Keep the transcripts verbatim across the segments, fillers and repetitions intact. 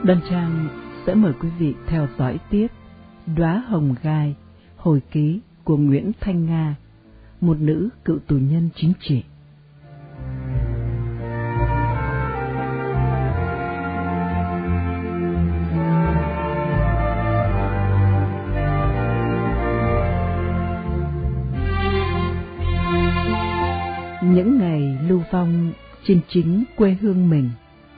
Đoan Trang sẽ mời quý vị theo dõi tiếp Đóa Hồng Gai, hồi ký của Nguyễn Thanh Nga, một nữ cựu tù nhân chính trị. Những ngày lưu vong trên chính quê hương mình.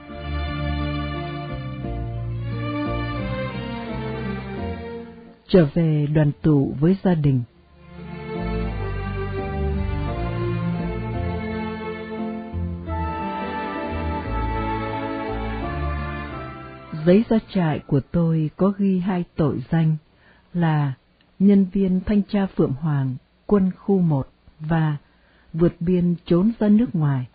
Trở về đoàn tụ với gia đình. Giấy ra trại của tôi có ghi hai tội danh là nhân viên thanh tra Phượng Hoàng, quân khu một và vượt biên trốn ra nước ngoài.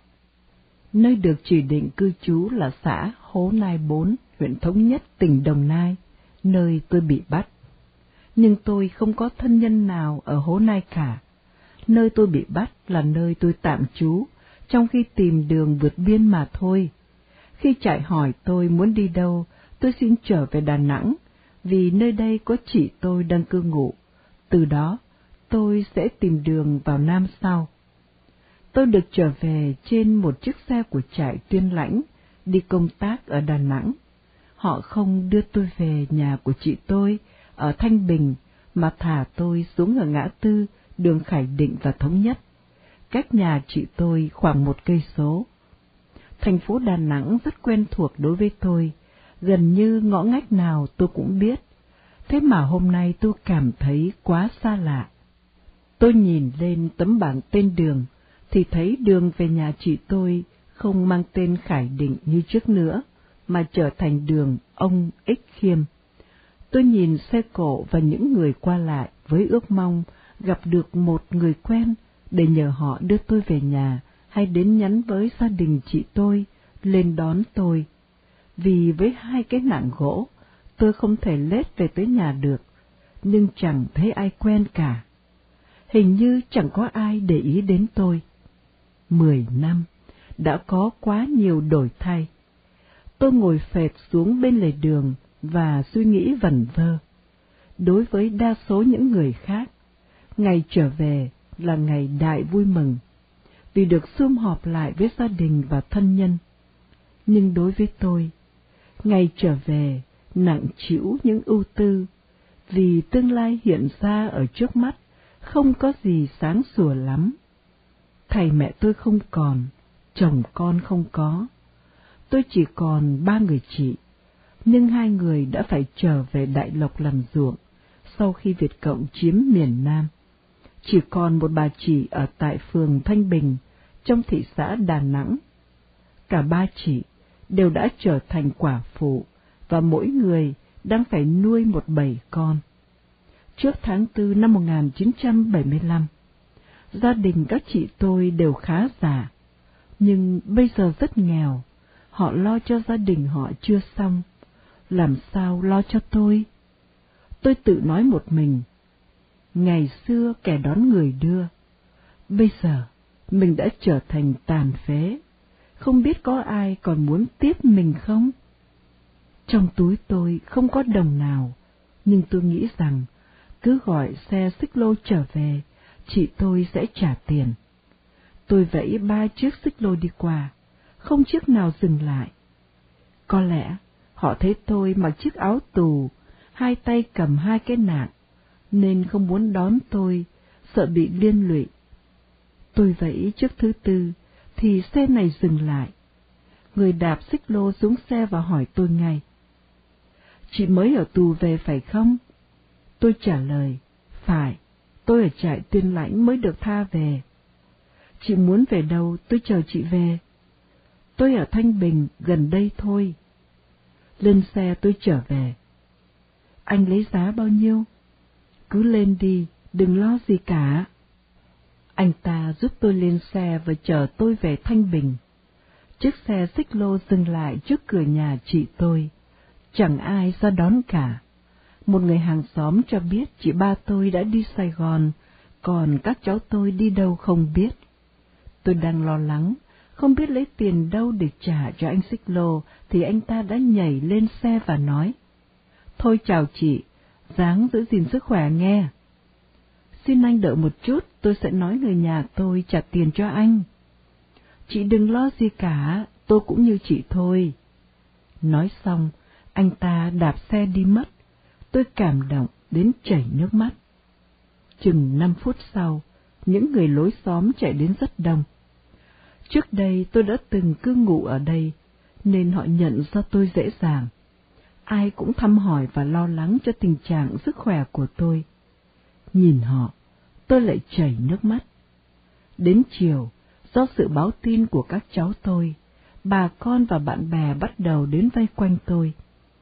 Nơi được chỉ định cư trú là xã Hố Nai bốn, huyện Thống Nhất, tỉnh Đồng Nai, nơi tôi bị bắt. Nhưng tôi không có thân nhân nào ở Hố Nai cả. Nơi tôi bị bắt là nơi tôi tạm trú, trong khi tìm đường vượt biên mà thôi. Khi trại hỏi tôi muốn đi đâu, tôi xin trở về Đà Nẵng, vì nơi đây có chị tôi đang cư ngụ. Từ đó, tôi sẽ tìm đường vào Nam sau. Tôi được trở về trên một chiếc xe của trại Tuyên Lãnh, đi công tác ở Đà Nẵng. Họ không đưa tôi về nhà của chị tôi ở Thanh Bình, mà thả tôi xuống ở ngã tư đường Khải Định và Thống Nhất, cách nhà chị tôi khoảng một cây số. Thành phố Đà Nẵng rất quen thuộc đối với tôi, gần như ngõ ngách nào tôi cũng biết. Thế mà hôm nay tôi cảm thấy quá xa lạ. Tôi nhìn lên tấm bảng tên đường, thì thấy đường về nhà chị tôi không mang tên Khải Định như trước nữa, mà trở thành đường ông Ích Khiêm. Tôi nhìn xe cộ và những người qua lại với ước mong gặp được một người quen để nhờ họ đưa tôi về nhà hay đến nhắn với gia đình chị tôi lên đón tôi. Vì với hai cái nạng gỗ, tôi không thể lết về tới nhà được, nhưng chẳng thấy ai quen cả. Hình như chẳng có ai để ý đến tôi. Mười năm, đã có quá nhiều đổi thay. Tôi ngồi phệt xuống bên lề đường và suy nghĩ vẩn vơ. Đối với đa số những người khác, ngày trở về là ngày đại vui mừng, vì được sum họp lại với gia đình và thân nhân. Nhưng đối với tôi, ngày trở về nặng trĩu những ưu tư, vì tương lai hiện ra ở trước mắt không có gì sáng sủa lắm. Thầy mẹ tôi không còn, chồng con không có. Tôi chỉ còn ba người chị, nhưng hai người đã phải trở về Đại Lộc làm ruộng sau khi Việt Cộng chiếm miền Nam. Chỉ còn một bà chị ở tại phường Thanh Bình, trong thị xã Đà Nẵng. Cả ba chị đều đã trở thành quả phụ, và mỗi người đang phải nuôi một bầy con. Trước tháng tư năm một nghìn chín trăm bảy mươi lăm, gia đình các chị tôi đều khá giả, nhưng bây giờ rất nghèo. Họ lo cho gia đình họ chưa xong, làm sao lo cho tôi? Tôi tự nói một mình, ngày xưa kẻ đón người đưa, bây giờ mình đã trở thành tàn phế, không biết có ai còn muốn tiếp mình không? Trong túi tôi không có đồng nào, nhưng tôi nghĩ rằng cứ gọi xe xích lô trở về, chị tôi sẽ trả tiền. Tôi vẫy ba chiếc xích lô đi qua, không chiếc nào dừng lại. Có lẽ họ thấy tôi mặc chiếc áo tù, hai tay cầm hai cái nạng, nên không muốn đón tôi, sợ bị liên lụy. Tôi vẫy chiếc thứ tư, thì xe này dừng lại. Người đạp xích lô xuống xe và hỏi tôi ngay: "Chị mới ở tù về phải không?" Tôi trả lời: "Phải, tôi ở trại Tuyên Lãnh mới được tha về." "Chị muốn về đâu, tôi chờ chị về." "Tôi ở Thanh Bình, gần đây thôi." Lên xe tôi trở về. "Anh lấy giá bao nhiêu?" "Cứ lên đi, đừng lo gì cả." Anh ta giúp tôi lên xe và chở tôi về Thanh Bình. Chiếc xe xích lô dừng lại trước cửa nhà chị tôi. Chẳng ai ra đón cả. Một người hàng xóm cho biết chị ba tôi đã đi Sài Gòn, còn các cháu tôi đi đâu không biết. Tôi đang lo lắng, Không biết lấy tiền đâu để trả cho anh xích lô, thì anh ta đã nhảy lên xe và nói: Thôi chào chị, ráng giữ gìn sức khỏe nghe. Xin anh đợi một chút, tôi sẽ nói người nhà tôi trả tiền cho anh. Chị đừng lo gì cả, tôi cũng như chị thôi. Nói xong, anh ta đạp xe đi mất. Tôi cảm động đến chảy nước mắt. Chừng năm phút sau, những người lối xóm chạy đến rất đông. Trước đây tôi đã từng cư ngụ ở đây, nên họ nhận ra tôi dễ dàng. Ai cũng thăm hỏi và lo lắng cho tình trạng sức khỏe của tôi. Nhìn họ, tôi lại chảy nước mắt. Đến chiều, do sự báo tin của các cháu tôi, bà con và bạn bè bắt đầu đến vây quanh tôi.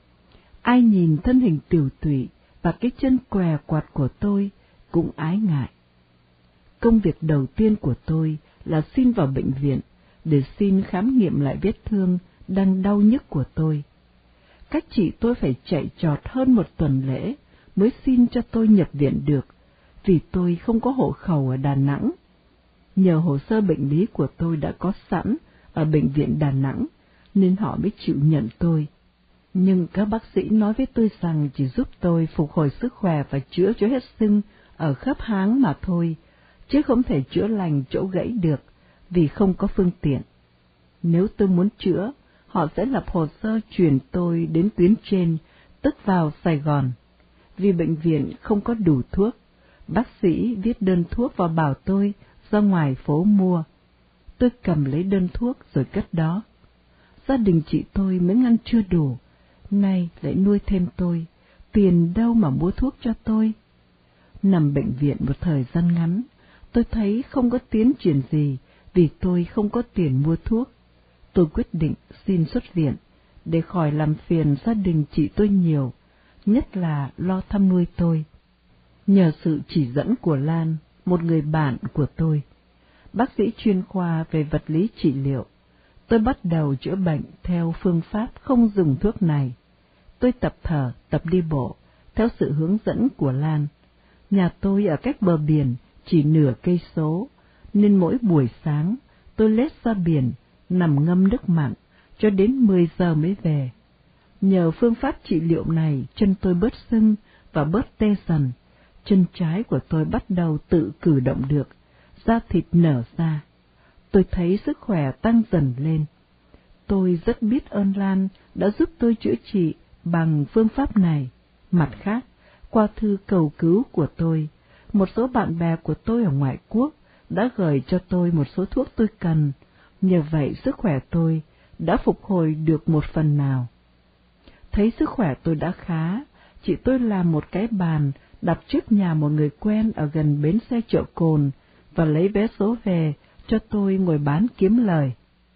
Ai nhìn thân hình tiểu tụy và cái chân què quặt của tôi cũng ái ngại. Công việc đầu tiên của tôi là xin vào bệnh viện để xin khám nghiệm lại vết thương đang đau nhức của tôi. Các chị tôi phải chạy trọt hơn một tuần lễ mới xin cho tôi nhập viện được, vì tôi không có hộ khẩu ở Đà Nẵng. Nhờ hồ sơ bệnh lý của tôi đã có sẵn ở bệnh viện Đà Nẵng, nên họ mới chịu nhận tôi. Nhưng các bác sĩ nói với tôi rằng chỉ giúp tôi phục hồi sức khỏe và chữa cho hết sưng ở khớp háng mà thôi, chứ không thể chữa lành chỗ gãy được, vì không có phương tiện. Nếu tôi muốn chữa, họ sẽ lập hồ sơ chuyển tôi đến tuyến trên, tức vào Sài Gòn. Vì bệnh viện không có đủ thuốc, bác sĩ viết đơn thuốc và bảo tôi ra ngoài phố mua. Tôi cầm lấy đơn thuốc rồi cất đó. Gia đình chị tôi mới ăn chưa đủ, nay lại nuôi thêm tôi, tiền đâu mà mua thuốc cho tôi. Nằm bệnh viện một thời gian ngắn, tôi thấy không có tiến triển gì vì tôi không có tiền mua thuốc. Tôi quyết định xin xuất viện để khỏi làm phiền gia đình chị tôi nhiều, nhất là lo thăm nuôi tôi. Nhờ sự chỉ dẫn của Lan, một người bạn của tôi, bác sĩ chuyên khoa về vật lý trị liệu, tôi bắt đầu chữa bệnh theo phương pháp không dùng thuốc này. Tôi tập thở, tập đi bộ, theo sự hướng dẫn của Lan. Nhà tôi ở cách bờ biển chỉ nửa cây số, nên mỗi buổi sáng tôi lết ra biển, nằm ngâm nước mặn, cho đến mười giờ mới về. Nhờ phương pháp trị liệu này, chân tôi bớt sưng và bớt tê dần. Chân trái của tôi bắt đầu tự cử động được, da thịt nở ra. Tôi thấy sức khỏe tăng dần lên. Tôi rất biết ơn Lan đã giúp tôi chữa trị bằng phương pháp này. Mặt khác, qua thư cầu cứu của tôi, một số bạn bè của tôi ở ngoại quốc đã gửi cho tôi một số thuốc tôi cần. Nhờ vậy sức khỏe tôi đã phục hồi được một phần nào. Thấy sức khỏe tôi đã khá, chị tôi làm một cái bàn đặt trước nhà một người quen ở gần bến xe Chợ Cồn và lấy vé số về cho tôi ngồi bán kiếm lời.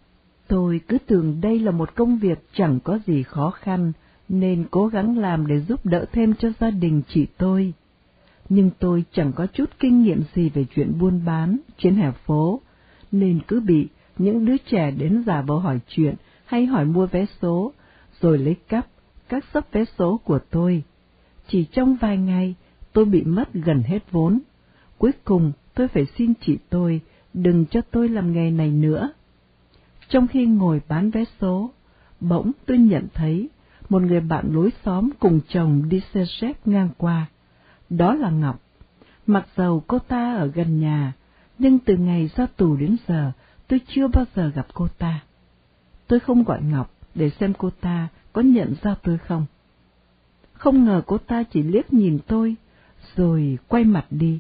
Tôi cứ tưởng đây là một công việc chẳng có gì khó khăn, nên cố gắng làm để giúp đỡ thêm cho gia đình chị tôi. Nhưng tôi chẳng có chút kinh nghiệm gì về chuyện buôn bán trên hè phố, nên cứ bị những đứa trẻ đến giả vờ hỏi chuyện hay hỏi mua vé số, rồi lấy cắp các xấp vé số của tôi. Chỉ trong vài ngày, tôi bị mất gần hết vốn. Cuối cùng, tôi phải xin chị tôi đừng cho tôi làm nghề này nữa. Trong khi ngồi bán vé số, bỗng tôi nhận thấy một người bạn lối xóm cùng chồng đi xe xếp ngang qua. Đó là Ngọc. Mặc dầu cô ta ở gần nhà, nhưng từ ngày ra tù đến giờ, tôi chưa bao giờ gặp cô ta. Tôi không gọi Ngọc để xem cô ta có nhận ra tôi không. Không ngờ cô ta chỉ liếc nhìn tôi, rồi quay mặt đi.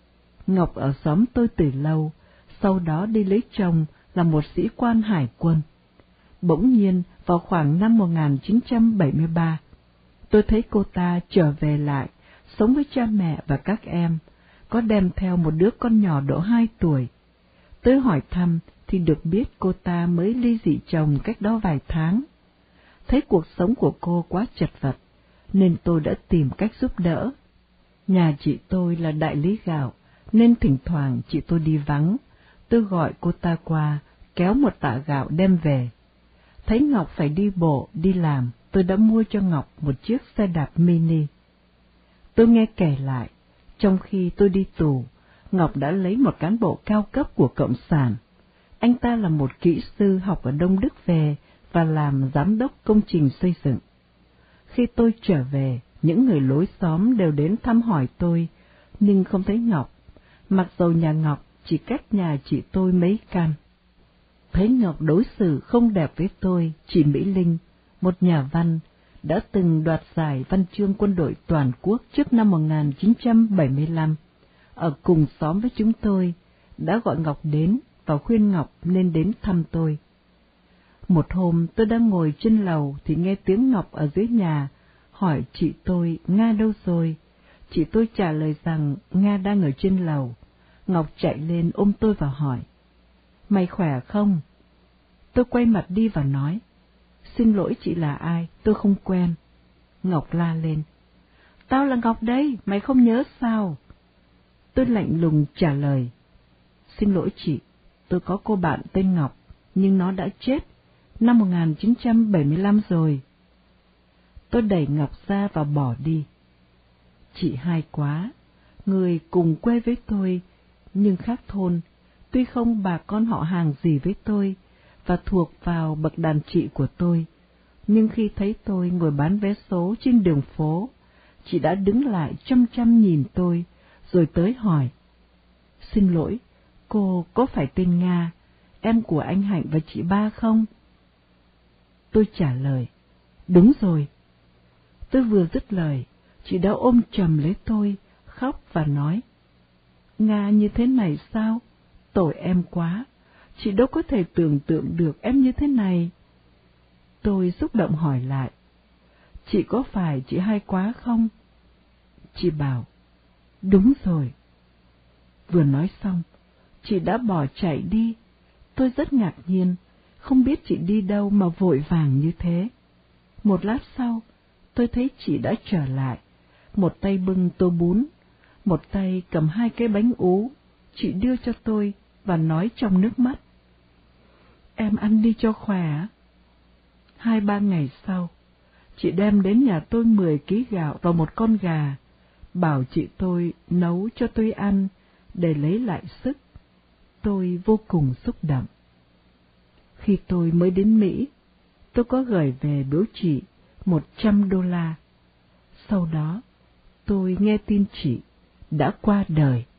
Ngọc ở xóm tôi từ lâu, sau đó đi lấy chồng là một sĩ quan hải quân. Bỗng nhiên, vào khoảng năm một nghìn chín trăm bảy mươi ba, tôi thấy cô ta trở về lại, sống với cha mẹ và các em, có đem theo một đứa con nhỏ độ hai tuổi. Tôi hỏi thăm thì được biết cô ta mới ly dị chồng cách đó vài tháng. Thấy cuộc sống của cô quá chật vật, nên tôi đã tìm cách giúp đỡ. Nhà chị tôi là đại lý gạo, nên thỉnh thoảng chị tôi đi vắng, tôi gọi cô ta qua, kéo một tạ gạo đem về. Thấy Ngọc phải đi bộ, đi làm, tôi đã mua cho Ngọc một chiếc xe đạp mini. Tôi nghe kể lại, trong khi tôi đi tù, Ngọc đã lấy một cán bộ cao cấp của Cộng sản. Anh ta là một kỹ sư học ở Đông Đức về và làm giám đốc công trình xây dựng. Khi tôi trở về, những người lối xóm đều đến thăm hỏi tôi, nhưng không thấy Ngọc, mặc dầu nhà Ngọc chỉ cách nhà chị tôi mấy căn. Thấy Ngọc đối xử không đẹp với tôi, chị Mỹ Linh, một nhà văn, đã từng đoạt giải văn chương quân đội toàn quốc trước năm một nghìn chín trăm bảy mươi lăm, ở cùng xóm với chúng tôi, đã gọi Ngọc đến và khuyên Ngọc nên đến thăm tôi. Một hôm tôi đang ngồi trên lầu thì nghe tiếng Ngọc ở dưới nhà, hỏi chị tôi Nga đâu rồi. Chị tôi trả lời rằng Nga đang ở trên lầu. Ngọc chạy lên ôm tôi và hỏi, mày khỏe không? Tôi quay mặt đi và nói, xin lỗi chị là ai, tôi không quen. Ngọc la lên, tao là Ngọc đây, mày không nhớ sao? Tôi lạnh lùng trả lời, xin lỗi chị, tôi có cô bạn tên Ngọc, nhưng nó đã chết năm một nghìn chín trăm bảy mươi lăm rồi. Tôi đẩy Ngọc ra và bỏ đi. Chị hay quá, người cùng quê với tôi, nhưng khác thôn, tuy không bà con họ hàng gì với tôi, và thuộc vào bậc đàn chị của tôi, nhưng khi thấy tôi ngồi bán vé số trên đường phố, chị đã đứng lại chăm chăm nhìn tôi, rồi tới hỏi, xin lỗi, cô có phải tên Nga, em của anh Hạnh và chị Ba không? Tôi trả lời, đúng rồi. Tôi vừa dứt lời, chị đã ôm chầm lấy tôi, khóc và nói, Nga như thế này sao? Tội em quá, chị đâu có thể tưởng tượng được em như thế này. Tôi xúc động hỏi lại, chị có phải chị hay quá không? Chị bảo, đúng rồi. Vừa nói xong, chị đã bỏ chạy đi. Tôi rất ngạc nhiên, không biết chị đi đâu mà vội vàng như thế. Một lát sau, tôi thấy chị đã trở lại, một tay bưng tô bún, một tay cầm hai cái bánh ú. Chị đưa cho tôi và nói trong nước mắt, em ăn đi cho khỏe. Hai ba ngày sau, chị đem đến nhà tôi mười ký gạo và một con gà, bảo chị tôi nấu cho tôi ăn để lấy lại sức. Tôi vô cùng xúc động. Khi tôi mới đến Mỹ, tôi có gửi về biếu chị một trăm đô la. Sau đó, tôi nghe tin chị đã qua đời.